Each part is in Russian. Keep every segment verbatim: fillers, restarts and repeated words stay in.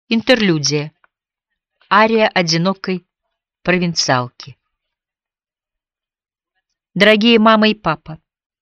Интерлюдия. Ария одинокой провинциалки. Дорогие мама и папа,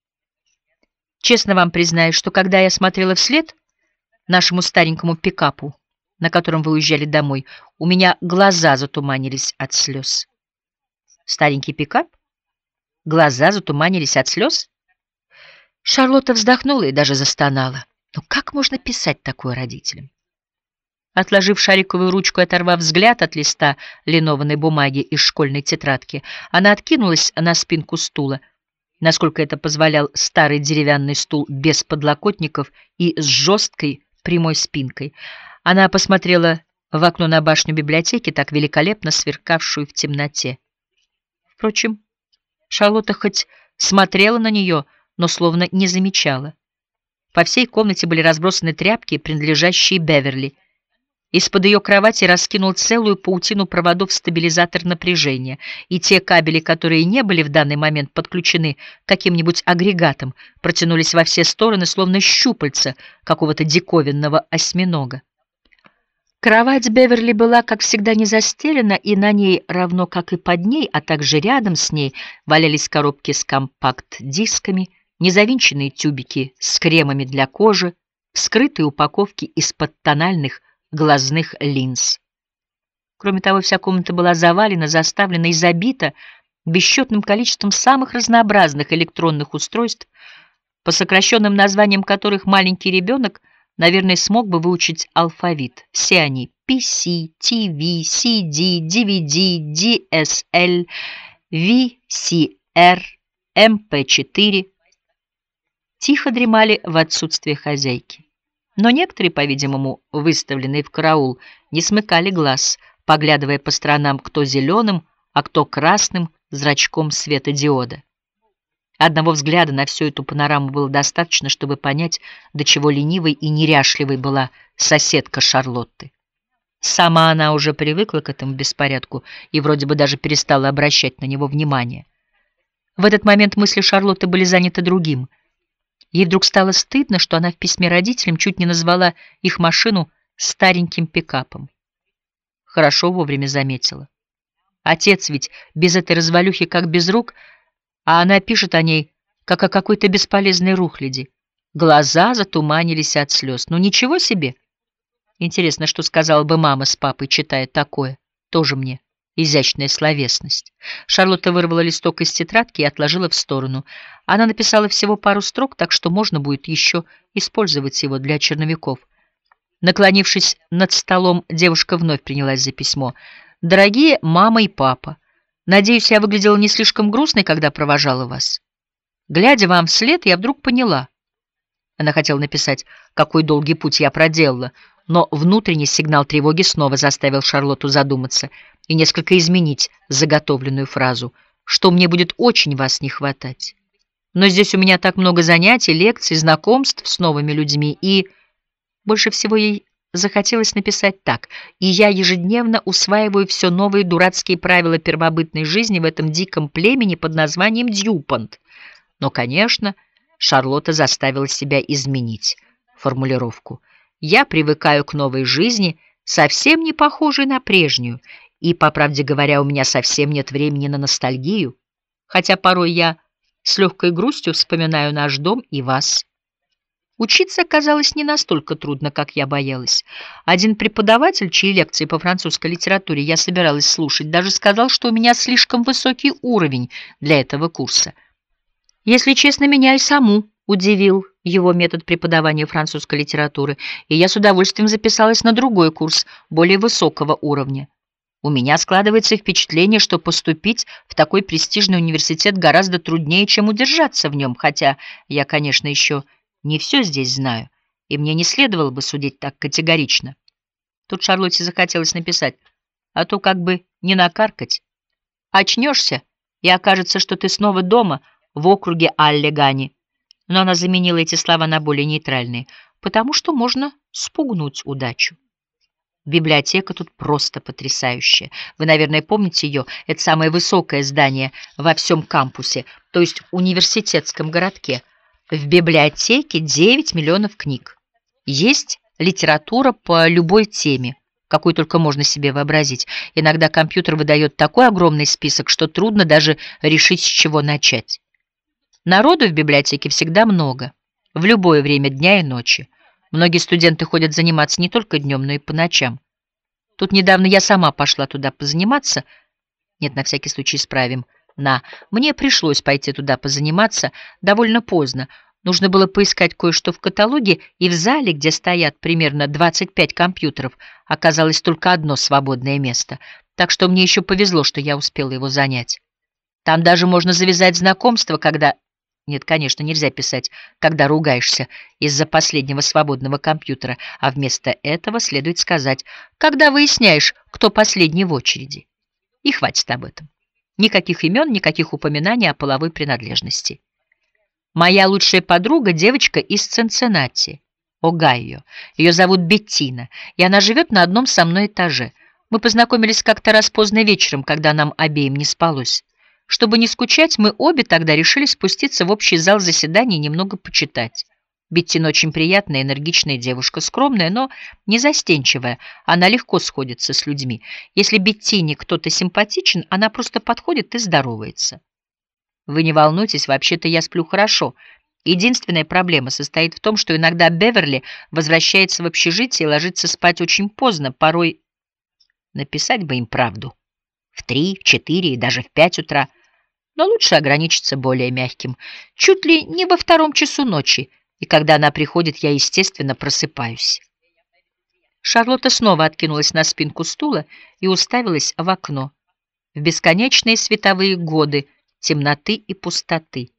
честно вам признаюсь, что когда я смотрела вслед нашему старенькому пикапу, на котором вы уезжали домой, у меня глаза затуманились от слез. Старенький пикап? Глаза затуманились от слез? Шарлотта вздохнула и даже застонала. Но как можно писать такое родителям? Отложив шариковую ручку и оторвав взгляд от листа линованной бумаги из школьной тетрадки, она откинулась на спинку стула, насколько это позволял старый деревянный стул без подлокотников и с жесткой прямой спинкой. Она посмотрела в окно на башню библиотеки, так великолепно сверкавшую в темноте. Впрочем, Шарлотта хоть смотрела на нее, но словно не замечала. По всей комнате были разбросаны тряпки, принадлежащие Беверли. Из-под ее кровати раскинул целую паутину проводов стабилизатор напряжения, и те кабели, которые не были в данный момент подключены к каким-нибудь агрегатам, протянулись во все стороны, словно щупальца какого-то диковинного осьминога. Кровать Беверли была, как всегда, не застелена, и на ней, равно как и под ней, а также рядом с ней, валялись коробки с компакт-дисками, незавинченные тюбики с кремами для кожи, вскрытые упаковки из-под тональных глазных линз. Кроме того, вся комната была завалена, заставлена и забита бесчетным количеством самых разнообразных электронных устройств, по сокращенным названиям которых маленький ребенок, наверное, смог бы выучить алфавит. Все они — пи си, ти ви, си ди, ди ви ди, ди эс эл, ви си ар, эм пэ четыре — тихо дремали в отсутствие хозяйки. Но некоторые, по-видимому, выставленные в караул, не смыкали глаз, поглядывая по сторонам кто зеленым, а кто красным зрачком светодиода. Одного взгляда на всю эту панораму было достаточно, чтобы понять, до чего ленивой и неряшливой была соседка Шарлотты. Сама она уже привыкла к этому беспорядку и вроде бы даже перестала обращать на него внимание. В этот момент мысли Шарлотты были заняты другим. Ей вдруг стало стыдно, что она в письме родителям чуть не назвала их машину стареньким пикапом. Хорошо вовремя заметила. Отец ведь без этой развалюхи как без рук, а она пишет о ней, как о какой-то бесполезной рухляди. Глаза затуманились от слез. Ну ничего себе! Интересно, что сказала бы мама с папой, читая такое. Тоже мне изящная словесность. Шарлотта вырвала листок из тетрадки и отложила в сторону. Она написала всего пару строк, так что можно будет еще использовать его для черновиков. Наклонившись над столом, девушка вновь принялась за письмо. «Дорогие мама и папа, надеюсь, я выглядела не слишком грустной, когда провожала вас. Глядя вам вслед, я вдруг поняла». Она хотела написать, какой долгий путь я проделала, но внутренний сигнал тревоги снова заставил Шарлотту задуматься и несколько изменить заготовленную фразу, что мне будет очень вас не хватать. Но здесь у меня так много занятий, лекций, знакомств с новыми людьми, и больше всего ей захотелось написать так: и я ежедневно усваиваю все новые дурацкие правила первобытной жизни в этом диком племени под названием Дьюпонт. Но, конечно, Шарлотта заставила себя изменить формулировку. Я привыкаю к новой жизни, совсем не похожей на прежнюю, и, по правде говоря, у меня совсем нет времени на ностальгию, хотя порой я с легкой грустью вспоминаю наш дом и вас. Учиться оказалось не настолько трудно, как я боялась. Один преподаватель, чьи лекции по французской литературе я собиралась слушать, даже сказал, что у меня слишком высокий уровень для этого курса. Если честно, меня и саму удивил его метод преподавания французской литературы, и я с удовольствием записалась на другой курс, более высокого уровня. У меня складывается впечатление, что поступить в такой престижный университет гораздо труднее, чем удержаться в нем, хотя я, конечно, еще не все здесь знаю, и мне не следовало бы судить так категорично. Тут Шарлотте захотелось написать, а то как бы не накаркать. Очнешься, и окажется, что ты снова дома в округе Аллегани. Но она заменила эти слова на более нейтральные, потому что можно спугнуть удачу. Библиотека тут просто потрясающая. Вы, наверное, помните ее. Это самое высокое здание во всем кампусе, то есть университетском городке. В библиотеке девять миллионов книг. Есть литература по любой теме. какой только можно себе вообразить. Иногда компьютер выдает такой огромный список, что трудно даже решить, с чего начать. Народу в библиотеке всегда много, в любое время дня и ночи. Многие студенты ходят заниматься не только днем, но и по ночам. Тут недавно я сама пошла туда позаниматься. Нет, на всякий случай исправим. На. Мне пришлось пойти туда позаниматься довольно поздно. Нужно было поискать кое-что в каталоге, и в зале, где стоят примерно двадцать пять компьютеров, оказалось только одно свободное место. Так что мне еще повезло, что я успела его занять. Там даже можно завязать знакомство, когда... Нет, конечно, нельзя писать, когда ругаешься из-за последнего свободного компьютера, а вместо этого следует сказать, когда выясняешь, кто последний в очереди. И хватит об этом. Никаких имен, никаких упоминаний о половой принадлежности. Моя лучшая подруга — девочка из Цинциннати, Огайо. Ее зовут Беттина, и она живет на одном со мной этаже. Мы познакомились как-то раз поздно вечером, когда нам обеим не спалось. Чтобы не скучать, мы обе тогда решили спуститься в общий зал заседаний и немного почитать. Беттина очень приятная, энергичная девушка, скромная, но не застенчивая. Она легко сходится с людьми. Если Беттине кто-то симпатичен, она просто подходит и здоровается. Вы не волнуйтесь, вообще-то я сплю хорошо. Единственная проблема состоит в том, что иногда Беверли возвращается в общежитие и ложится спать очень поздно, порой написать бы им правду. В три, в четыре и даже в пять утра. Но лучше ограничиться более мягким. Чуть ли не во втором часу ночи. И когда она приходит, я, естественно, просыпаюсь. Шарлотта снова откинулась на спинку стула и уставилась в окно. В бесконечные световые годы темноты и пустоты.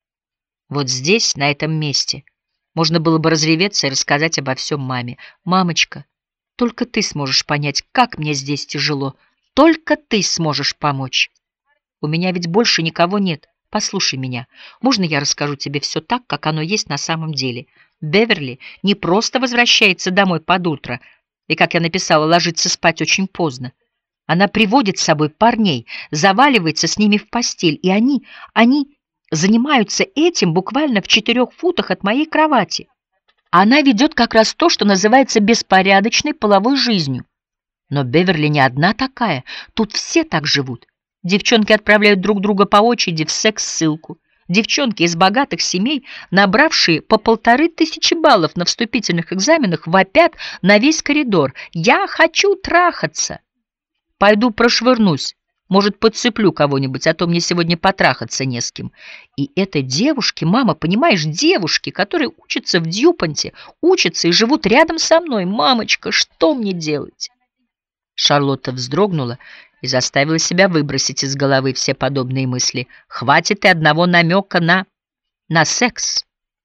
Вот здесь, на этом месте, можно было бы разреветься и рассказать обо всем маме. «Мамочка, только ты сможешь понять, как мне здесь тяжело. Только ты сможешь помочь. У меня ведь больше никого нет. Послушай меня. Можно я расскажу тебе все так, как оно есть на самом деле? Беверли не просто возвращается домой под утро, и, как я написала, ложится спать очень поздно. Она приводит с собой парней, заваливается с ними в постель, и они, они занимаются этим буквально в четырех футах от моей кровати. Она ведет как раз то, что называется беспорядочной половой жизнью. Но Беверли не одна такая, тут все так живут. Девчонки отправляют друг друга по очереди в секс-ссылку. Девчонки из богатых семей, набравшие по полторы тысячи баллов на вступительных экзаменах, вопят на весь коридор: «Я хочу трахаться! Пойду прошвырнусь, может, подцеплю кого-нибудь, а то мне сегодня потрахаться не с кем». И это девушки, мама, понимаешь, девушки, которые учатся в Дьюпонте, учатся и живут рядом со мной. Мамочка, что мне делать?» Шарлотта вздрогнула и заставила себя выбросить из головы все подобные мысли. Хватит и одного намека на... на секс.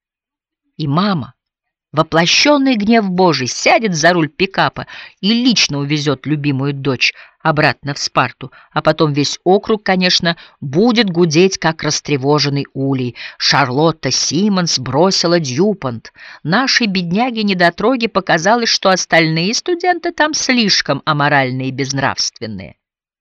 И мама, воплощенный гнев Божий, сядет за руль пикапа и лично увезет любимую дочь обратно в Спарту, а потом весь округ, конечно, будет гудеть, как растревоженный улей. Шарлотта Симмонс бросила Дьюпонт. Нашей бедняге-недотроге показалось, что остальные студенты там слишком аморальные и безнравственные.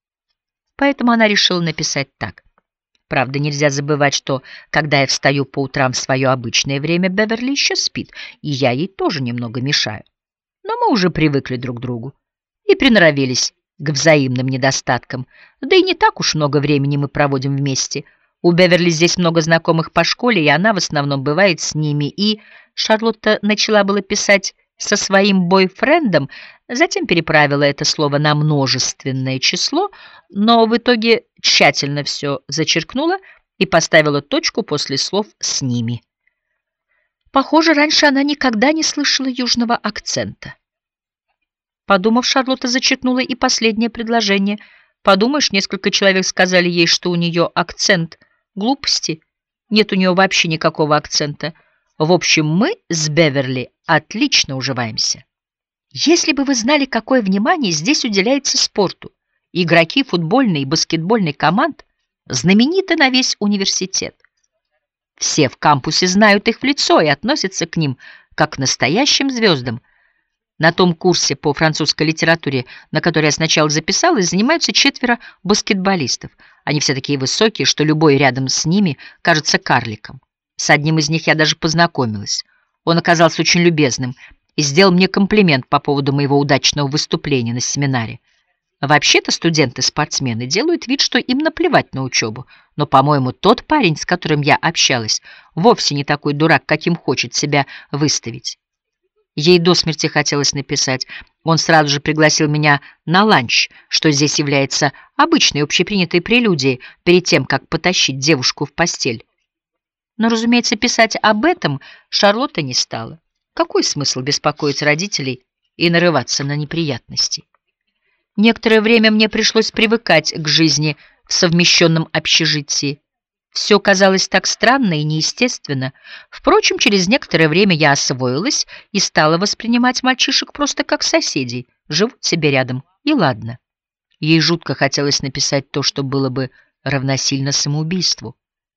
Поэтому она решила написать так. Правда, нельзя забывать, что, когда я встаю по утрам в свое обычное время, Беверли еще спит, и я ей тоже немного мешаю. Но мы уже привыкли друг к другу и приноровились к взаимным недостаткам. Да и не так уж много времени мы проводим вместе. У Беверли здесь много знакомых по школе, и она в основном бывает с ними. И Шарлотта начала было писать со своим бойфрендом, затем переправила это слово на множественное число, но в итоге тщательно все зачеркнула и поставила точку после слов «с ними». Похоже, раньше она никогда не слышала южного акцента. Подумав, Шарлотта зачеркнула и последнее предложение. Подумаешь, несколько человек сказали ей, что у нее акцент. Глупости. Нет у нее вообще никакого акцента. В общем, мы с Беверли отлично уживаемся. Если бы вы знали, какое внимание здесь уделяется спорту. Игроки футбольной и баскетбольной команд знамениты на весь университет. Все в кампусе знают их в лицо и относятся к ним как к настоящим звездам. На том курсе по французской литературе, на который я сначала записалась, занимаются четверо баскетболистов. Они все такие высокие, что любой рядом с ними кажется карликом. С одним из них я даже познакомилась. Он оказался очень любезным и сделал мне комплимент по поводу моего удачного выступления на семинаре. Вообще-то студенты-спортсмены делают вид, что им наплевать на учебу, но, по-моему, тот парень, с которым я общалась, вовсе не такой дурак, каким хочет себя выставить. Ей до смерти хотелось написать. Он сразу же пригласил меня на ланч, что здесь является обычной общепринятой прелюдией перед тем, как потащить девушку в постель. Но, разумеется, писать об этом Шарлотта не стала. Какой смысл беспокоить родителей и нарываться на неприятности? Некоторое время мне пришлось привыкать к жизни в совмещенном общежитии. Все казалось так странно и неестественно. Впрочем, через некоторое время я освоилась и стала воспринимать мальчишек просто как соседей. Живут себе рядом, и ладно. Ей жутко хотелось написать то, что было бы равносильно самоубийству.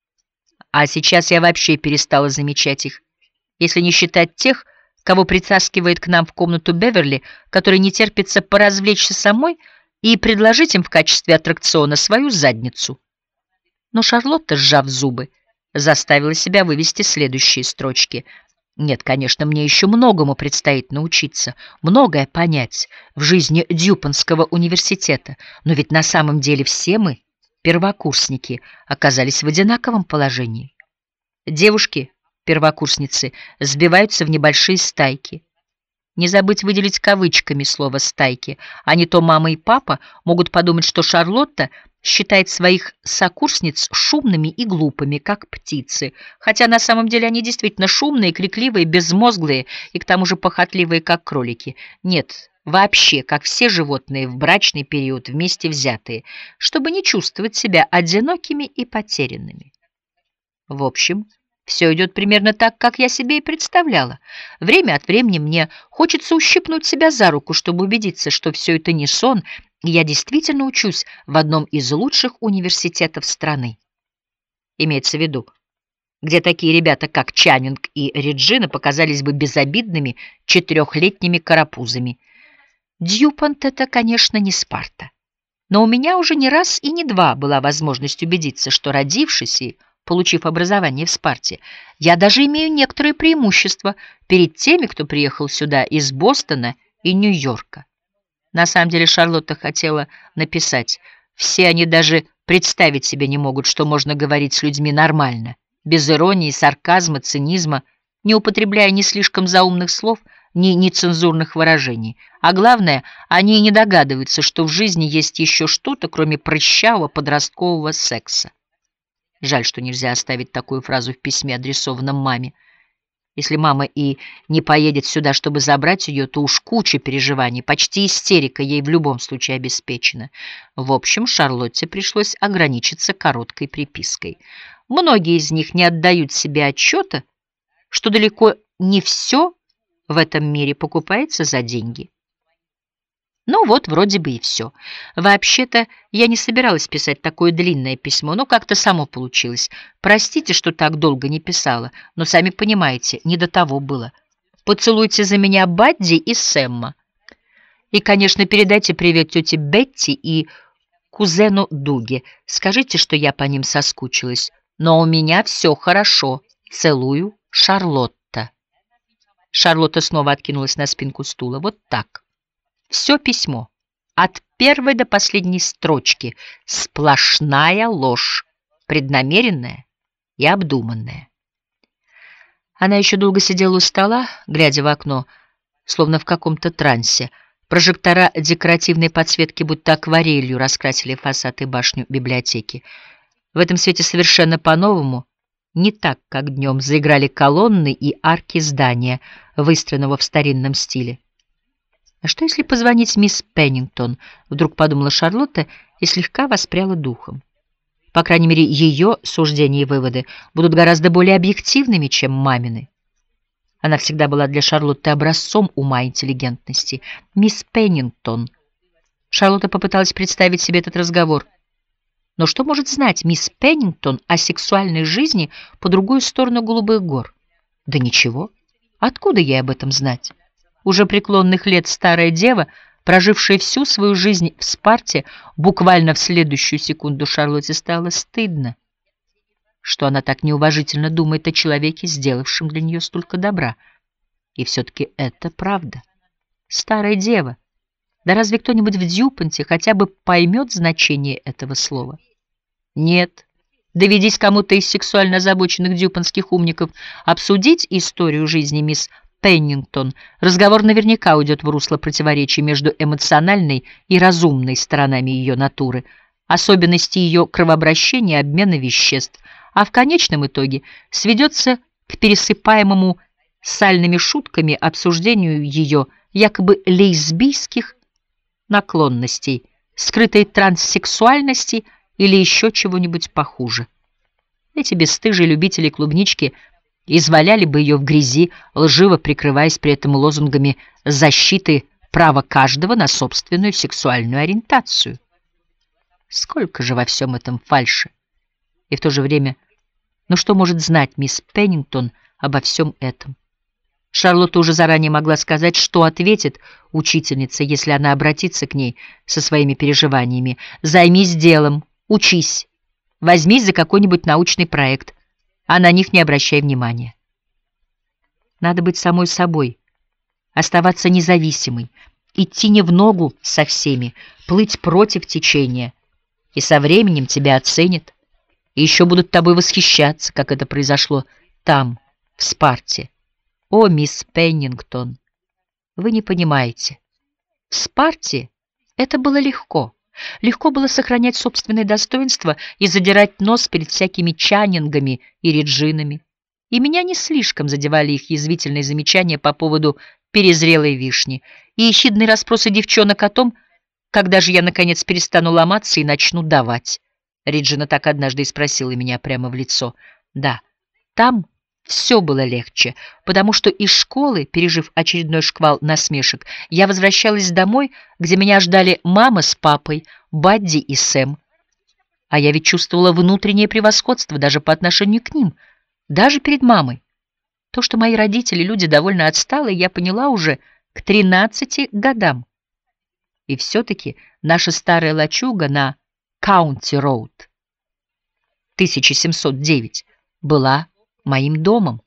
А сейчас я вообще перестала замечать их, если не считать тех, кого притаскивает к нам в комнату Беверли, которой не терпится поразвлечься самой и предложить им в качестве аттракциона свою задницу. Но Шарлотта, сжав зубы, заставила себя вывести следующие строчки. Нет, конечно, мне еще многому предстоит научиться, многое понять в жизни Дьюпонского университета, но ведь на самом деле все мы, первокурсники, оказались в одинаковом положении. Девушки, первокурсницы, сбиваются в небольшие стайки. Не забыть выделить кавычками слово «стайки», а не то мама и папа могут подумать, что Шарлотта считает своих сокурсниц шумными и глупыми, как птицы, хотя на самом деле они действительно шумные, крикливые, безмозглые и к тому же похотливые, как кролики. Нет, вообще, как все животные в брачный период вместе взятые, чтобы не чувствовать себя одинокими и потерянными. В общем, все идет примерно так, как я себе и представляла. Время от времени мне хочется ущипнуть себя за руку, чтобы убедиться, что все это не сон, и я действительно учусь в одном из лучших университетов страны. Имеется в виду, где такие ребята, как Чаннинг и Реджина, показались бы безобидными четырехлетними карапузами. Дьюпонт — это, конечно, не Спарта. Но у меня уже не раз и не два была возможность убедиться, что, родившись и получив образование в Спарте, я даже имею некоторые преимущества перед теми, кто приехал сюда из Бостона и Нью-Йорка. На самом деле Шарлотта хотела написать: все они даже представить себе не могут, что можно говорить с людьми нормально, без иронии, сарказма, цинизма, не употребляя ни слишком заумных слов, ни нецензурных выражений. А главное, они и не догадываются, что в жизни есть еще что-то, кроме прыщавого подросткового секса. Жаль, что нельзя оставить такую фразу в письме, адресованном маме. Если мама и не поедет сюда, чтобы забрать ее, то уж куча переживаний, почти истерика ей в любом случае обеспечена. В общем, Шарлотте пришлось ограничиться короткой припиской. Многие из них не отдают себе отчета, что далеко не все в этом мире покупается за деньги. Ну вот, вроде бы и все. Вообще-то, я не собиралась писать такое длинное письмо, но как-то само получилось. Простите, что так долго не писала, но, сами понимаете, не до того было. Поцелуйте за меня Бадди и Сэмма. И, конечно, передайте привет тете Бетти и кузену Дуге. Скажите, что я по ним соскучилась. Но у меня все хорошо. Целую, Шарлотта. Шарлотта снова откинулась на спинку стула. Вот так. Все письмо, от первой до последней строчки, сплошная ложь, преднамеренная и обдуманная. Она еще долго сидела у стола, глядя в окно, словно в каком-то трансе. Прожектора декоративной подсветки будто акварелью раскрасили фасад и башню библиотеки. В этом свете совершенно по-новому, не так, как днем, заиграли колонны и арки здания, выстроенного в старинном стиле. А что, если позвонить мисс Пеннингтон? Вдруг подумала Шарлотта и слегка воспряла духом. По крайней мере, ее суждения и выводы будут гораздо более объективными, чем мамины. Она всегда была для Шарлотты образцом ума и интеллигентности. Мисс Пеннингтон. Шарлотта попыталась представить себе этот разговор. Но что может знать мисс Пеннингтон о сексуальной жизни по другую сторону Голубых гор? Да ничего. Откуда ей об этом знать? Уже преклонных лет старая дева, прожившая всю свою жизнь в Спарте, буквально в следующую секунду Шарлотте стало стыдно, что она так неуважительно думает о человеке, сделавшем для нее столько добра. И все-таки это правда. Старая дева. Да разве кто-нибудь в Дьюпонте хотя бы поймет значение этого слова? Нет. Доведись кому-то из сексуально озабоченных дьюпонских умников обсудить историю жизни мисс Пеннингтон, разговор наверняка уйдет в русло противоречий между эмоциональной и разумной сторонами ее натуры, особенности ее кровообращения и обмена веществ, а в конечном итоге сведется к пересыпаемому сальными шутками обсуждению ее якобы лесбийских наклонностей, скрытой транссексуальности или еще чего-нибудь похуже. Эти бесстыжие любители клубнички изваляли бы ее в грязи, лживо прикрываясь при этом лозунгами защиты права каждого на собственную сексуальную ориентацию. Сколько же во всем этом фальши! И в то же время, ну что может знать мисс Пеннингтон обо всем этом? Шарлотта уже заранее могла сказать, что ответит учительница, если она обратится к ней со своими переживаниями. «Займись делом, учись, возьмись за какой-нибудь научный проект, а на них не обращай внимания». Надо быть самой собой, оставаться независимой, идти не в ногу со всеми, плыть против течения, и со временем тебя оценят, и еще будут тобой восхищаться, как это произошло там, в Спарте. О, мисс Пеннингтон, вы не понимаете. В Спарте это было легко. Легко было сохранять собственное достоинство и задирать нос перед всякими Чаннингами и Реджинами. И меня не слишком задевали их язвительные замечания по поводу перезрелой вишни и ехидные расспросы девчонок о том, когда же я, наконец, перестану ломаться и начну давать. Реджина так однажды и спросила меня прямо в лицо. Да, там все было легче, потому что из школы, пережив очередной шквал насмешек, я возвращалась домой, где меня ждали мама с папой, Бадди и Сэм. А я ведь чувствовала внутреннее превосходство даже по отношению к ним, даже перед мамой. То, что мои родители люди довольно отсталые, я поняла уже к тринадцати годам. И все-таки наша старая лачуга на Каунти-роуд тысяча семьсот девять была моим домом.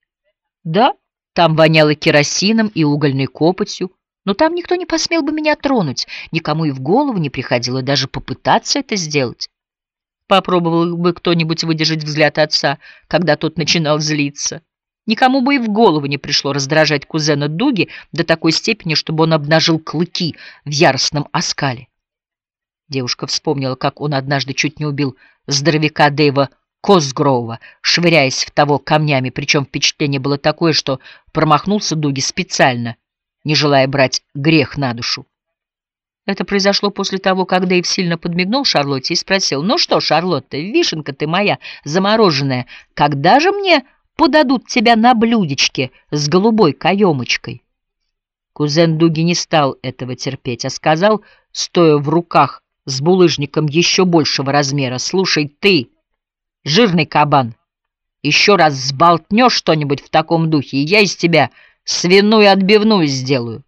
Да, там воняло керосином и угольной копотью, но там никто не посмел бы меня тронуть, никому и в голову не приходило даже попытаться это сделать. Попробовал бы кто-нибудь выдержать взгляд отца, когда тот начинал злиться. Никому бы и в голову не пришло раздражать кузена Дуги до такой степени, чтобы он обнажил клыки в яростном оскале. Девушка вспомнила, как он однажды чуть не убил здоровяка Дэйва Косгроува, швыряясь в того камнями, причем впечатление было такое, что промахнулся Дуги специально, не желая брать грех на душу. Это произошло после того, как Дэйв сильно подмигнул Шарлотте и спросил: «Ну что, Шарлотта, вишенка ты моя замороженная, когда же мне подадут тебя на блюдечке с голубой каемочкой?» Кузен Дуги не стал этого терпеть, а сказал, стоя в руках с булыжником еще большего размера: «Слушай, ты, жирный кабан, еще раз сболтнешь что-нибудь в таком духе, и я из тебя свиную отбивную сделаю».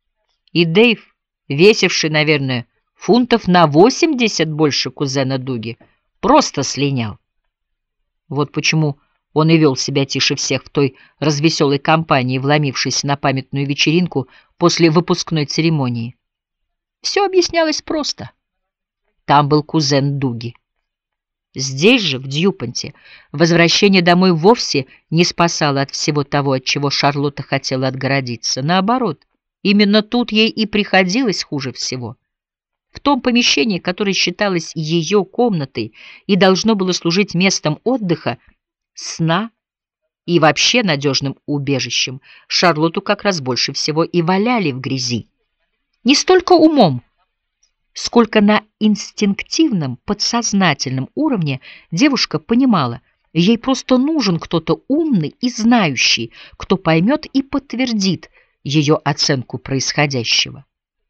И Дэйв, весивший, наверное, фунтов на восемьдесят больше кузена Дуги, просто слинял. Вот почему он и вел себя тише всех в той развеселой компании, вломившейся на памятную вечеринку после выпускной церемонии. Все объяснялось просто. Там был кузен Дуги. Здесь же, в Дьюпонте, возвращение домой вовсе не спасало от всего того, от чего Шарлотта хотела отгородиться. Наоборот, именно тут ей и приходилось хуже всего. В том помещении, которое считалось ее комнатой и должно было служить местом отдыха, сна и вообще надежным убежищем, Шарлотту как раз больше всего и валяли в грязи. Не столько умом, сколько на инстинктивном, подсознательном уровне девушка понимала, ей просто нужен кто-то умный и знающий, кто поймет и подтвердит ее оценку происходящего.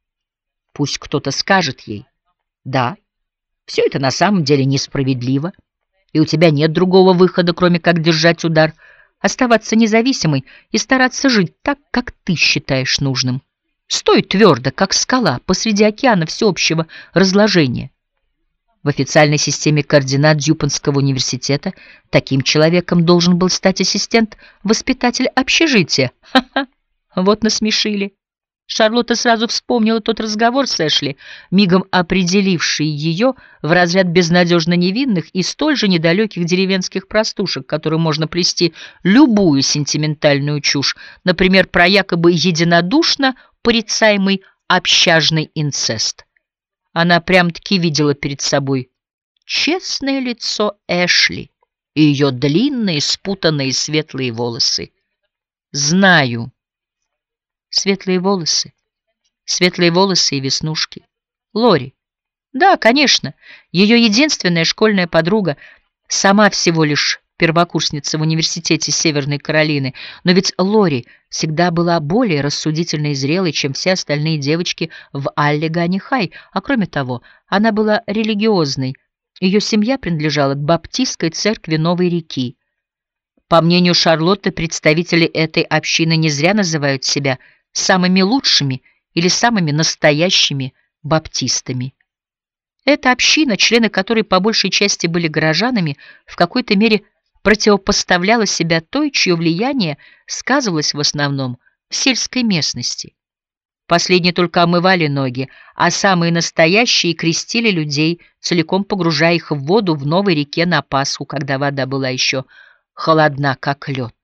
Пусть кто-то скажет ей: «Да, все это на самом деле несправедливо, и у тебя нет другого выхода, кроме как держать удар, оставаться независимой и стараться жить так, как ты считаешь нужным. Стой твердо, как скала, посреди океана всеобщего разложения». В официальной системе координат Дьюпонского университета таким человеком должен был стать ассистент-воспитатель общежития. Ха-ха! Вот насмешили. Шарлотта сразу вспомнила тот разговор с Эшли, мигом определивший ее в разряд безнадежно невинных и столь же недалеких деревенских простушек, которым можно плести любую сентиментальную чушь, например, про якобы единодушно порицаемый общажный инцест. Она прям-таки видела перед собой честное лицо Эшли и ее длинные, спутанные светлые волосы. Знаю. Светлые волосы, светлые волосы и веснушки. Лори. Да, конечно, ее единственная школьная подруга, сама всего лишь первокурсница в университете Северной Каролины, но ведь Лори всегда была более рассудительной и зрелой, чем все остальные девочки в Аллегани-Хай, а кроме того, она была религиозной. Ее семья принадлежала к баптистской церкви Новой реки. По мнению Шарлотты, представители этой общины не зря называют себя самыми лучшими или самыми настоящими баптистами. Эта община, члены которой по большей части были горожанами, в какой-то мере противопоставляла себя той, чье влияние сказывалось в основном в сельской местности. Последние только омывали ноги, а самые настоящие крестили людей, целиком погружая их в воду в новой реке на Пасху, когда вода была еще холодна, как лед.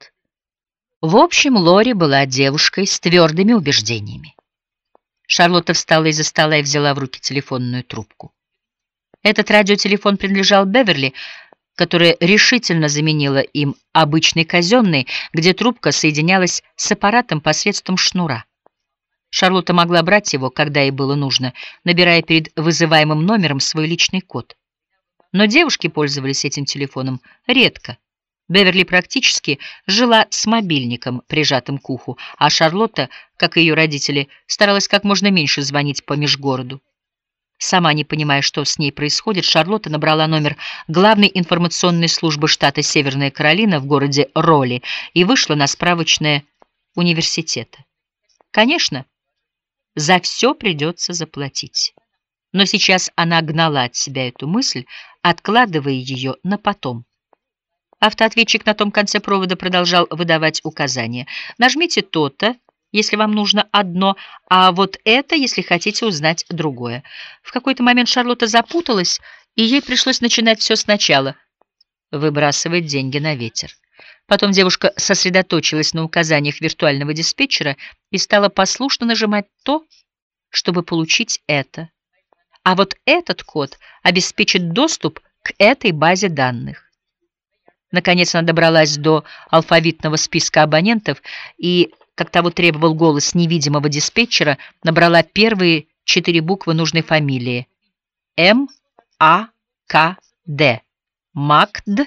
В общем, Лори была девушкой с твердыми убеждениями. Шарлотта встала из-за стола и взяла в руки телефонную трубку. Этот радиотелефон принадлежал Беверли, которая решительно заменила им обычный казенный, где трубка соединялась с аппаратом посредством шнура. Шарлотта могла брать его, когда ей было нужно, набирая перед вызываемым номером свой личный код. Но девушки пользовались этим телефоном редко. Беверли практически жила с мобильником, прижатым к уху, а Шарлотта, как и ее родители, старалась как можно меньше звонить по межгороду. Сама не понимая, что с ней происходит, Шарлотта набрала номер главной информационной службы штата Северная Каролина в городе Ролли и вышла на справочное университета. Конечно, за все придется заплатить. Но сейчас она гнала от себя эту мысль, откладывая ее на потом. Автоответчик на том конце провода продолжал выдавать указания. Нажмите то-то, если вам нужно одно, а вот это, если хотите узнать другое. В какой-то момент Шарлотта запуталась, и ей пришлось начинать все сначала, выбрасывать деньги на ветер. Потом девушка сосредоточилась на указаниях виртуального диспетчера и стала послушно нажимать то, чтобы получить это. А вот этот код обеспечит доступ к этой базе данных. Наконец она добралась до алфавитного списка абонентов и, как того требовал голос невидимого диспетчера, набрала первые четыре буквы нужной фамилии. М А К Д. Макд.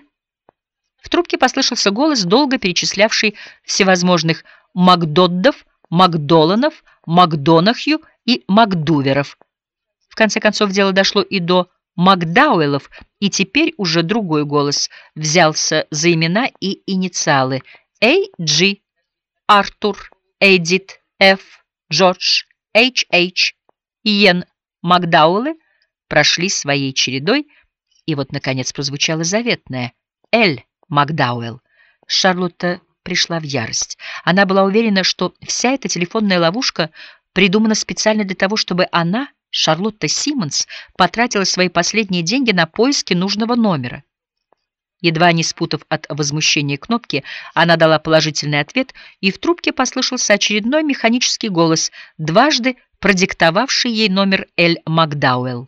В трубке послышался голос, долго перечислявший всевозможных Макдоддов, Макдоланов, Макдонахью и Макдуверов. В конце концов дело дошло и до Макдауэллов, и теперь уже другой голос взялся за имена и инициалы. Эй Джи, Артур, Эдит, Ф, Джордж, Эйч Эйч, Иен Макдауэллы прошли своей чередой, и вот, наконец, прозвучало заветное Эль Макдауэлл. Шарлотта пришла в ярость. Она была уверена, что вся эта телефонная ловушка придумана специально для того, чтобы она, Шарлотта Симмонс, потратила свои последние деньги на поиски нужного номера. Едва не спутав от возмущения кнопки, она дала положительный ответ, и в трубке послышался очередной механический голос, дважды продиктовавший ей номер Эль Макдауэлл.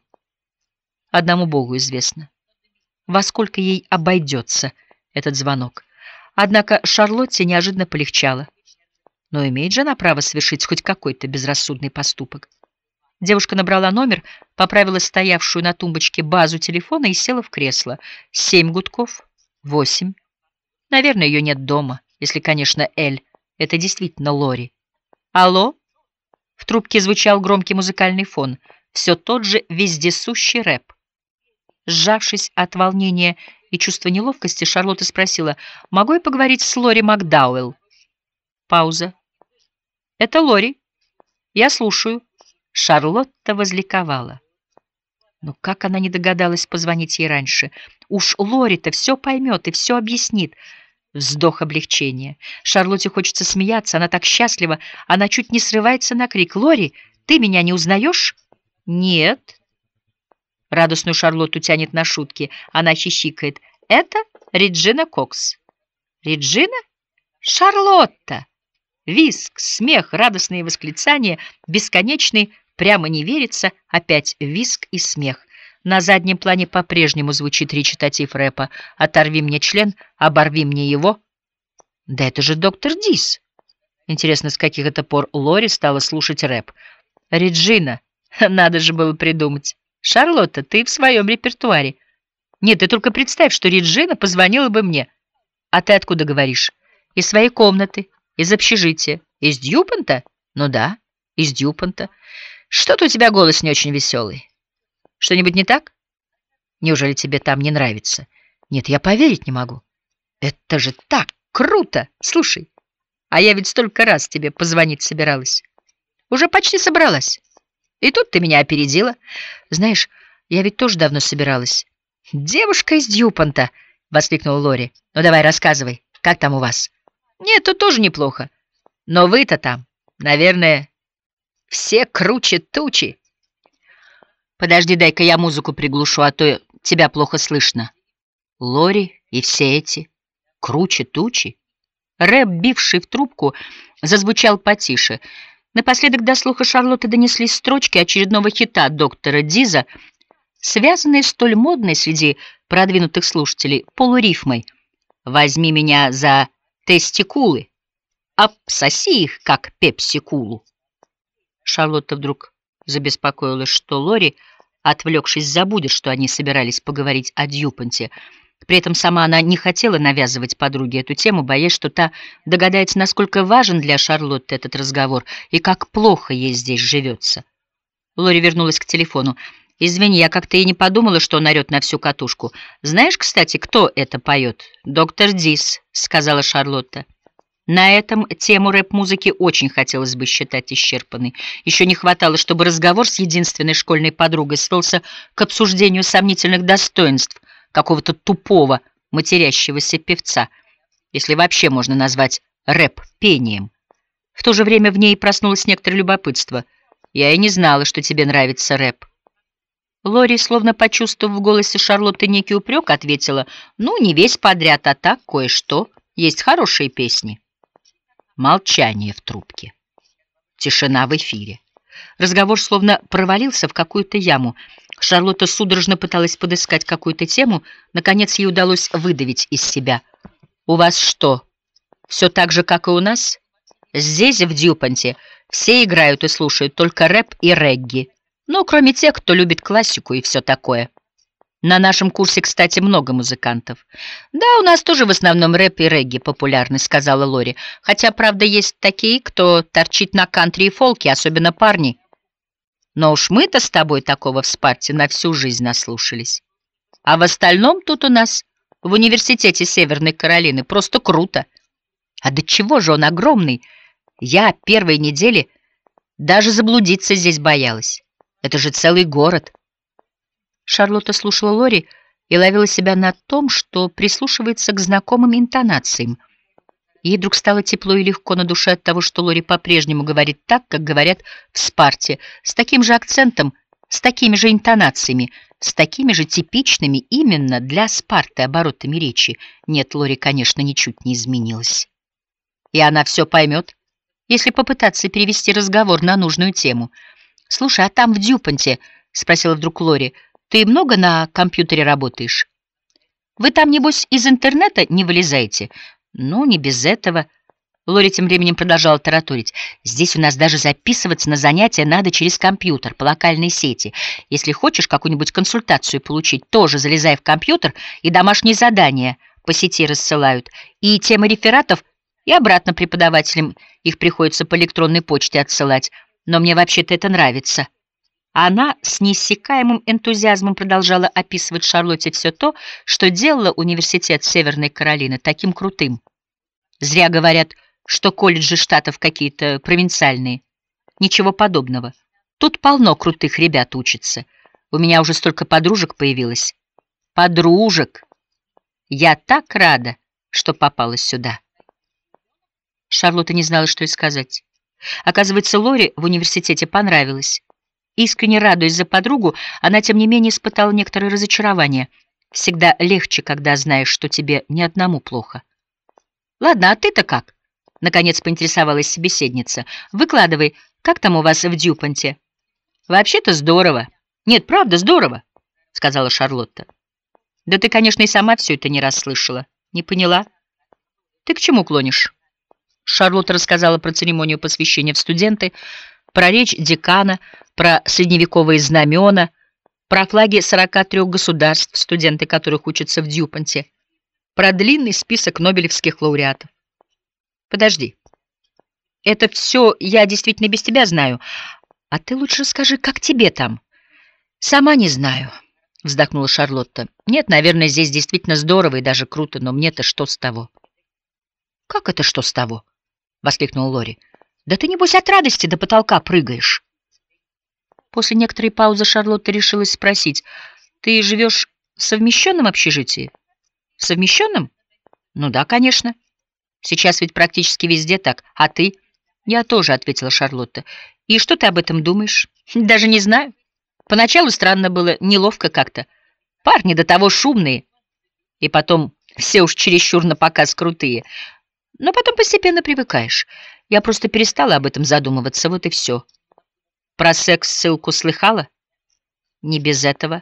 Одному Богу известно, во сколько ей обойдется этот звонок. Однако Шарлотте неожиданно полегчало. Но имеет же она право совершить хоть какой-то безрассудный поступок. Девушка набрала номер, поправила стоявшую на тумбочке базу телефона и села в кресло. Семь гудков, восемь. Наверное, ее нет дома, если, конечно, Эль — это действительно Лори. Алло? В трубке звучал громкий музыкальный фон, все тот же вездесущий рэп. Сжавшись от волнения и чувства неловкости, Шарлотта спросила: «Могу я поговорить с Лори Макдауэлл?» Пауза. «Это Лори. Я слушаю». Шарлотта возликовала. Но как она не догадалась позвонить ей раньше? Уж Лори-то все поймет и все объяснит. Вздох облегчения. Шарлотте хочется смеяться, она так счастлива, она чуть не срывается на крик. «Лори, ты меня не узнаешь?» «Нет». Радостную Шарлотту тянет на шутки. Она хихикает. «Это Реджина Кокс». «Реджина? Шарлотта!» Визг, смех, радостные восклицания, бесконечный, прямо не верится, опять визг и смех. На заднем плане по-прежнему звучит речитатив рэпа: «Оторви мне член, оборви мне его». Да это же доктор Дис. Интересно, с каких это пор Лори стала слушать рэп. Реджина, надо же было придумать. Шарлотта, ты в своем репертуаре. Нет, ты только представь, что Реджина позвонила бы мне. А ты откуда говоришь? Из своей комнаты, из общежития. Из Дьюпонта? Ну да, из Дьюпонта. Что-то у тебя голос не очень веселый. Что-нибудь не так? Неужели тебе там не нравится? Нет, я поверить не могу. Это же так круто! Слушай, а я ведь столько раз тебе позвонить собиралась. Уже почти собралась. И тут ты меня опередила. Знаешь, я ведь тоже давно собиралась. Девушка из Дьюпонта! Воскликнула Лори. Ну давай, рассказывай, как там у вас? Нет, тут тоже неплохо. Но вы-то там, наверное, все круче тучи. Подожди, дай-ка я музыку приглушу, а то тебя плохо слышно. Лори и все эти круче тучи. Рэп, бивший в трубку, зазвучал потише. Напоследок до слуха Шарлотты донеслись строчки очередного хита доктора Диза, связанные столь модной среди продвинутых слушателей полурифмой: «Возьми меня за тестикулы, обсоси их, как пепси-кулу». Шарлотта вдруг забеспокоилась, что Лори, отвлекшись, забудет, что они собирались поговорить о Дьюпонте. При этом сама она не хотела навязывать подруге эту тему, боясь, что та догадается, насколько важен для Шарлотты этот разговор и как плохо ей здесь живется. Лори вернулась к телефону. «Извини, я как-то и не подумала, что он орет на всю катушку. Знаешь, кстати, кто это поет?» «Доктор Дис», — сказала Шарлотта. На этом тему рэп-музыки очень хотелось бы считать исчерпанной. Еще не хватало, чтобы разговор с единственной школьной подругой свелся к обсуждению сомнительных достоинств какого-то тупого матерящегося певца, если вообще можно назвать рэп пением. В то же время в ней проснулось некоторое любопытство. «Я и не знала, что тебе нравится рэп». Лори, словно почувствовав в голосе Шарлотты некий упрек, ответила: «Ну, не весь подряд, а так кое-что. Есть хорошие песни». Молчание в трубке. Тишина в эфире. Разговор словно провалился в какую-то яму. Шарлотта судорожно пыталась подыскать какую-то тему. Наконец ей удалось выдавить из себя: «У вас что, все так же, как и у нас? Здесь, в Дьюпонте, все играют и слушают только рэп и регги. Ну, кроме тех, кто любит классику и все такое. На нашем курсе, кстати, много музыкантов». «Да, у нас тоже в основном рэп и регги популярны», — сказала Лори. «Хотя, правда, есть такие, кто торчит на кантри и фолке, особенно парни. Но уж мы-то с тобой такого в Спарте на всю жизнь наслушались. А в остальном тут у нас, в университете Северной Каролины, просто круто. А до чего же он огромный? Я первой недели даже заблудиться здесь боялась. Это же целый город». Шарлотта слушала Лори и ловила себя на том, что прислушивается к знакомым интонациям. Ей вдруг стало тепло и легко на душе от того, что Лори по-прежнему говорит так, как говорят в Спарте, с таким же акцентом, с такими же интонациями, с такими же типичными именно для Спарты оборотами речи. Нет, Лори, конечно, ничуть не изменилась. И она все поймет, если попытаться перевести разговор на нужную тему. «Слушай, а там в Дьюпонте, — спросила вдруг Лори, — ты много на компьютере работаешь? Вы там, небось, из интернета не вылезаете?» «Ну, не без этого». Лори тем временем продолжала тараторить. «Здесь у нас даже записываться на занятия надо через компьютер по локальной сети. Если хочешь какую-нибудь консультацию получить, тоже залезай в компьютер, и домашние задания по сети рассылают. И темы рефератов, и обратно преподавателям их приходится по электронной почте отсылать. Но мне вообще-то это нравится». Она с неиссякаемым энтузиазмом продолжала описывать Шарлотте все то, что делала университет Северной Каролины таким крутым. Зря говорят, что колледжи штатов какие-то провинциальные. Ничего подобного. Тут полно крутых ребят учатся. У меня уже столько подружек появилось. Подружек! Я так рада, что попала сюда». Шарлотта не знала, что и сказать. Оказывается, Лоре в университете понравилось. Искренне радуясь за подругу, она, тем не менее, испытала некоторое разочарование. Всегда легче, когда знаешь, что тебе ни одному плохо. «Ладно, а ты-то как?» — наконец поинтересовалась собеседница. «Выкладывай, как там у вас в Дьюпонте?» «Вообще-то здорово. Нет, правда, здорово», — сказала Шарлотта. «Да ты, конечно, и сама все это не расслышала. Не поняла? Ты к чему клонишь?» Шарлотта рассказала про церемонию посвящения в студенты, про речь декана, про средневековые знамена, про флаги сорока трёх государств, студенты которых учатся в Дьюпонте, про длинный список нобелевских лауреатов. «Подожди. Это все я действительно без тебя знаю. А ты лучше расскажи, как тебе там?» «Сама не знаю», — вздохнула Шарлотта. «Нет, наверное, здесь действительно здорово и даже круто, но мне-то что с того?» «Как это что с того?» — воскликнул Лори. «Да ты, небось, от радости до потолка прыгаешь». После некоторой паузы Шарлотта решилась спросить: «Ты живешь в совмещенном общежитии?» «В совмещенном? Ну да, конечно. Сейчас ведь практически везде так. А ты?» «Я тоже», — ответила Шарлотта. «И что ты об этом думаешь?» «Даже не знаю. Поначалу странно было, неловко как-то. Парни до того шумные. И потом все уж чересчур напоказ крутые. Но потом постепенно привыкаешь. Я просто перестала об этом задумываться, вот и все». «Про секс-ссылку слыхала?» «Не без этого.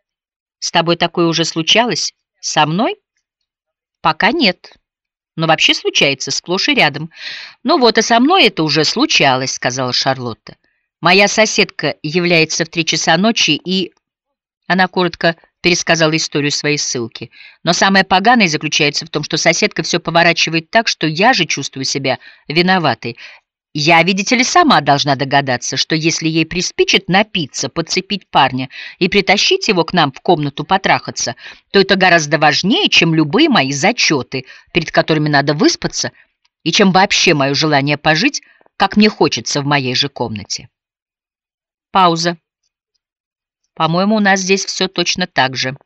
С тобой такое уже случалось? Со мной?» «Пока нет. Но вообще случается сплошь и рядом». «Ну вот, и со мной это уже случалось», — сказала Шарлотта. «Моя соседка является в три часа ночи и...» Она коротко пересказала историю своей ссылки. «Но самое поганое заключается в том, что соседка все поворачивает так, что я же чувствую себя виноватой. Я, видите ли, сама должна догадаться, что если ей приспичит напиться, подцепить парня и притащить его к нам в комнату потрахаться, то это гораздо важнее, чем любые мои зачеты, перед которыми надо выспаться, и чем вообще мое желание пожить, как мне хочется в моей же комнате». Пауза. «По-моему, у нас здесь все точно так же».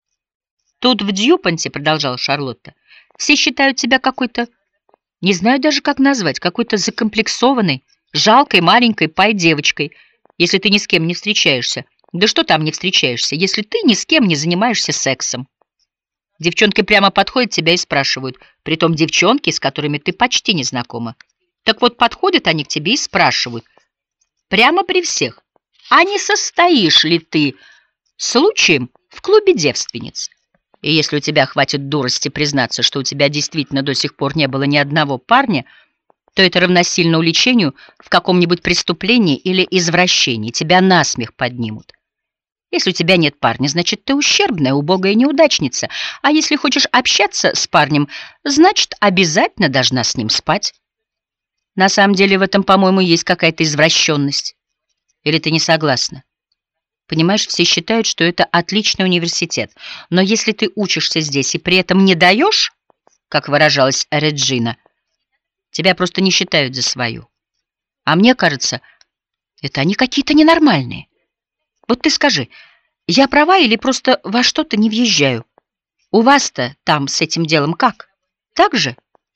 «Тут в Дьюпонте, — продолжала Шарлотта, — все считают тебя какой-то, не знаю даже, как назвать, какой-то закомплексованной, жалкой, маленькой пай-девочкой, если ты ни с кем не встречаешься. Да что там не встречаешься, если ты ни с кем не занимаешься сексом? Девчонки прямо подходят тебя и спрашивают, притом девчонки, с которыми ты почти не знакома. Так вот, подходят они к тебе и спрашивают, прямо при всех, а не состоишь ли ты случаем в клубе девственниц? И если у тебя хватит дурости признаться, что у тебя действительно до сих пор не было ни одного парня, то это равносильно уличению в каком-нибудь преступлении или извращении. Тебя насмех поднимут. Если у тебя нет парня, значит, ты ущербная, убогая неудачница. А если хочешь общаться с парнем, значит, обязательно должна с ним спать. На самом деле в этом, по-моему, есть какая-то извращенность. Или ты не согласна? Понимаешь, все считают, что это отличный университет. Но если ты учишься здесь и при этом не даешь, как выражалась Реджина, тебя просто не считают за свою. А мне кажется, это они какие-то ненормальные. Вот ты скажи, я права или просто во что-то не въезжаю? У вас-то там с этим делом как? Так же?»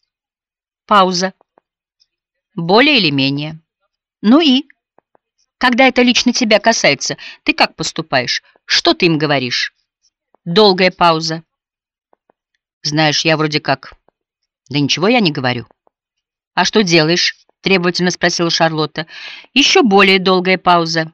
Пауза. «Более или менее. Ну и? Когда это лично тебя касается, ты как поступаешь? Что ты им говоришь?» Долгая пауза. «Знаешь, я вроде как... Да ничего я не говорю». «А что делаешь?» — требовательно спросила Шарлотта. Еще более долгая пауза.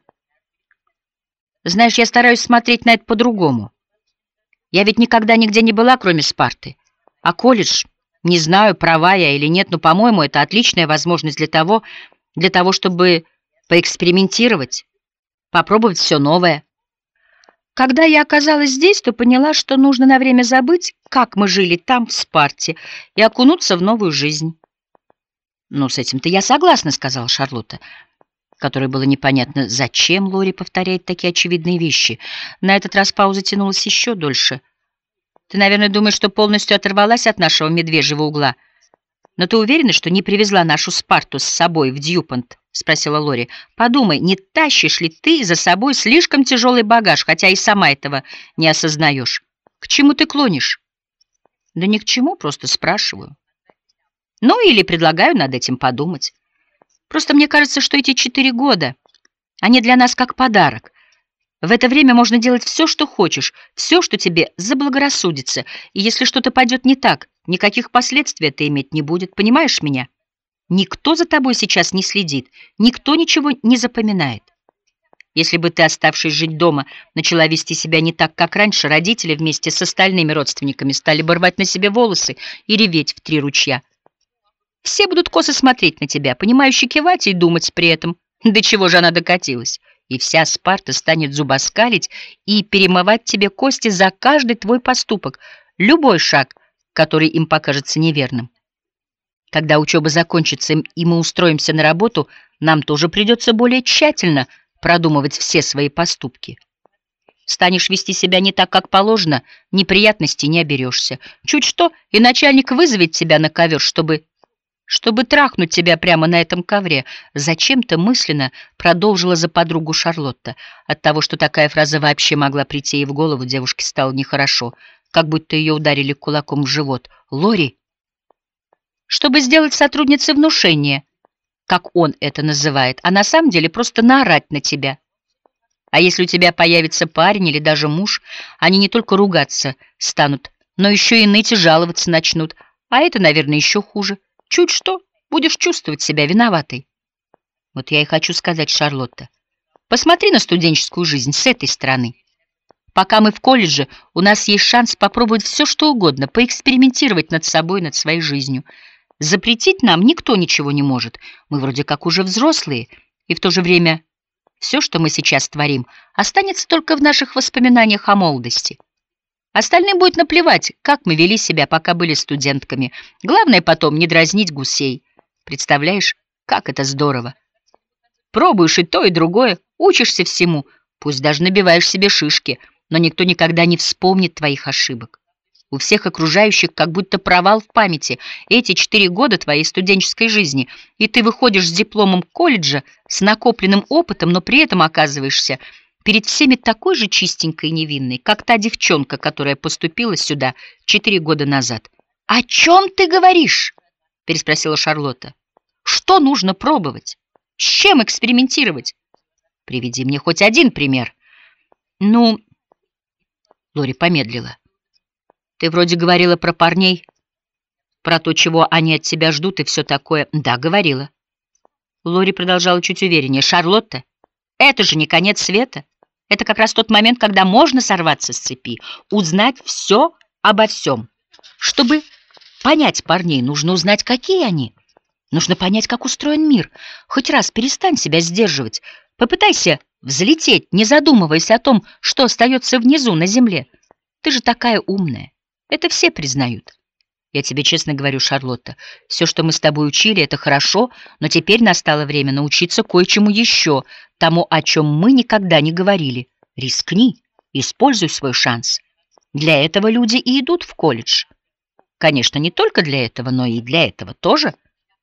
«Знаешь, я стараюсь смотреть на это по-другому. Я ведь никогда нигде не была, кроме Спарты. А колледж, не знаю, права я или нет, но, по-моему, это отличная возможность для того, для того, чтобы поэкспериментировать, попробовать все новое. Когда я оказалась здесь, то поняла, что нужно на время забыть, как мы жили там, в Спарте, и окунуться в новую жизнь». «Ну, с этим-то я согласна», — сказала Шарлотта, которой было непонятно, зачем Лори повторяет такие очевидные вещи. На этот раз пауза тянулась еще дольше. «Ты, наверное, думаешь, что полностью оторвалась от нашего медвежьего угла. Но ты уверена, что не привезла нашу Спарту с собой в Дьюпонт?» — спросила Лори. «Подумай, не тащишь ли ты за собой слишком тяжелый багаж, хотя и сама этого не осознаешь? К чему ты клонишь?» Да ни к чему, просто спрашиваю. Ну или предлагаю над этим подумать. Просто мне кажется, что эти четыре года, они для нас как подарок. В это время можно делать все, что хочешь, все, что тебе заблагорассудится, и если что-то пойдет не так, никаких последствий это иметь не будет, понимаешь меня? Никто за тобой сейчас не следит, никто ничего не запоминает. Если бы ты, оставшись жить дома, начала вести себя не так, как раньше, родители вместе с остальными родственниками стали бы рвать на себе волосы и реветь в три ручья. Все будут косо смотреть на тебя, понимающе кивать и думать при этом, до чего же она докатилась. И вся Спарта станет зубоскалить и перемывать тебе кости за каждый твой поступок, любой шаг, который им покажется неверным. Когда учеба закончится и мы устроимся на работу, нам тоже придется более тщательно продумывать все свои поступки. Станешь вести себя не так, как положено, неприятностей не оберешься. Чуть что, и начальник вызовет тебя на ковер, чтобы... чтобы трахнуть тебя прямо на этом ковре. Зачем-то мысленно продолжила за подругу Шарлотта. От того, что такая фраза вообще могла прийти ей в голову, девушке стало нехорошо, как будто ее ударили кулаком в живот. «Лори!» Чтобы сделать сотруднице внушение, как он это называет, а на самом деле просто наорать на тебя. А если у тебя появится парень или даже муж, они не только ругаться станут, но еще и ныть и жаловаться начнут, а это, наверное, еще хуже. Чуть что, будешь чувствовать себя виноватой. Вот я и хочу сказать, Шарлотта, посмотри на студенческую жизнь с этой стороны. Пока мы в колледже, у нас есть шанс попробовать все, что угодно, поэкспериментировать над собой, над своей жизнью. Запретить нам никто ничего не может. Мы вроде как уже взрослые, и в то же время все, что мы сейчас творим, останется только в наших воспоминаниях о молодости. Остальным будет наплевать, как мы вели себя, пока были студентками. Главное потом не дразнить гусей. Представляешь, как это здорово. Пробуешь и то, и другое, учишься всему, пусть даже набиваешь себе шишки, но никто никогда не вспомнит твоих ошибок. У всех окружающих как будто провал в памяти. Эти четыре года твоей студенческой жизни, и ты выходишь с дипломом колледжа, с накопленным опытом, но при этом оказываешься перед всеми такой же чистенькой и невинной, как та девчонка, которая поступила сюда четыре года назад. «О чем ты говоришь?» — переспросила Шарлотта. «Что нужно пробовать? С чем экспериментировать? Приведи мне хоть один пример». «Ну...» — Лори помедлила. «Ты вроде говорила про парней, про то, чего они от тебя ждут и все такое». «Да, говорила». Лори продолжала чуть увереннее. «Шарлотта, это же не конец света. Это как раз тот момент, когда можно сорваться с цепи, узнать все обо всем. Чтобы понять парней, нужно узнать, какие они. Нужно понять, как устроен мир. Хоть раз перестань себя сдерживать. Попытайся взлететь, не задумываясь о том, что остается внизу, на земле. Ты же такая умная. Это все признают. Я тебе честно говорю, Шарлотта, все, что мы с тобой учили, это хорошо, но теперь настало время научиться кое-чему еще, тому, о чем мы никогда не говорили. Рискни, используй свой шанс. Для этого люди и идут в колледж. Конечно, не только для этого, но и для этого тоже».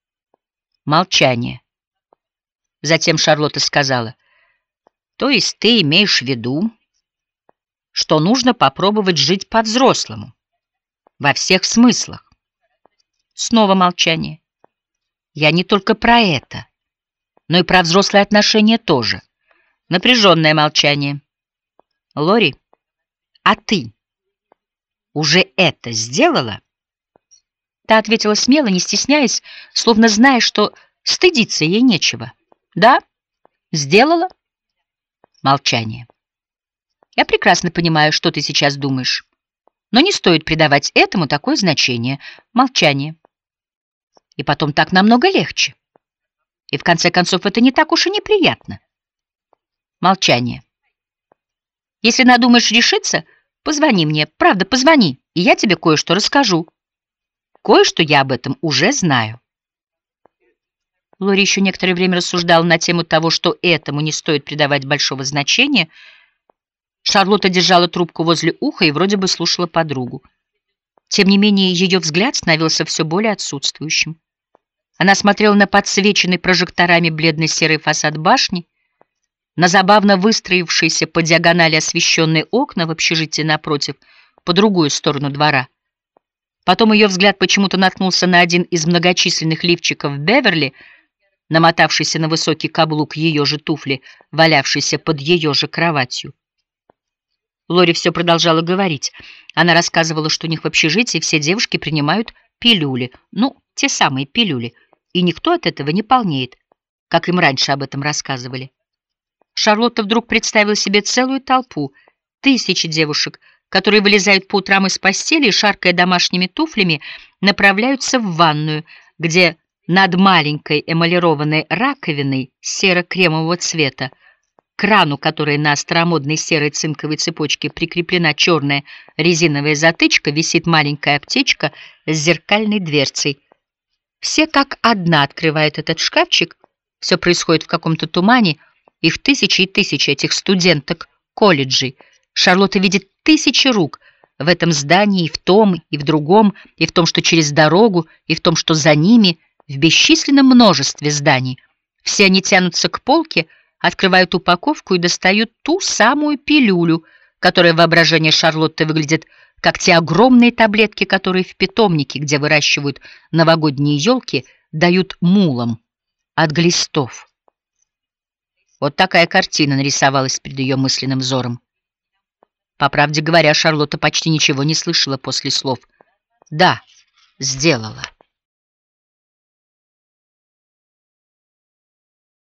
Молчание. Затем Шарлотта сказала: «То есть ты имеешь в виду, что нужно попробовать жить по-взрослому, во всех смыслах?» Снова молчание. «Я не только про это, но и про взрослые отношения тоже». Напряженное молчание. «Лори, а ты уже это сделала?» Та ответила смело, не стесняясь, словно зная, что стыдиться ей нечего. «Да, сделала». Молчание. «Я прекрасно понимаю, что ты сейчас думаешь, но не стоит придавать этому такое значение». Молчание. «И потом так намного легче. И в конце концов это не так уж и неприятно». Молчание. «Если надумаешь решиться, позвони мне, правда, позвони, и я тебе кое-что расскажу. Кое-что я об этом уже знаю». Лори еще некоторое время рассуждала на тему того, что этому не стоит придавать большого значения. Шарлотта держала трубку возле уха и вроде бы слушала подругу. Тем не менее, ее взгляд становился все более отсутствующим. Она смотрела на подсвеченный прожекторами бледно-серый фасад башни, на забавно выстроившиеся по диагонали освещенные окна в общежитии напротив, по другую сторону двора. Потом ее взгляд почему-то наткнулся на один из многочисленных лифчиков Беверли, намотавшийся на высокий каблук ее же туфли, валявшийся под ее же кроватью. Лори все продолжала говорить. Она рассказывала, что у них в общежитии все девушки принимают пилюли, ну, те самые пилюли, и никто от этого не полнеет, как им раньше об этом рассказывали. Шарлотта вдруг представила себе целую толпу, тысячи девушек, которые вылезают по утрам из постели и, шаркая домашними туфлями, направляются в ванную, где над маленькой эмалированной раковиной серо-кремового цвета, к крану, которой на старомодной серой цинковой цепочке прикреплена черная резиновая затычка, висит маленькая аптечка с зеркальной дверцей. Все как одна открывают этот шкафчик, все происходит в каком-то тумане, их тысячи и тысячи, этих студенток колледжей. Шарлотта видит тысячи рук в этом здании, и в том, и в другом, и в том, что через дорогу, и в том, что за ними, в бесчисленном множестве зданий. Все они тянутся к полке, открывают упаковку и достают ту самую пилюлю, которая в воображении Шарлотты выглядит как те огромные таблетки, которые в питомнике, где выращивают новогодние елки, дают мулам от глистов. Вот такая картина нарисовалась перед ее мысленным взором. По правде говоря, Шарлотта почти ничего не слышала после слов «да, сделала».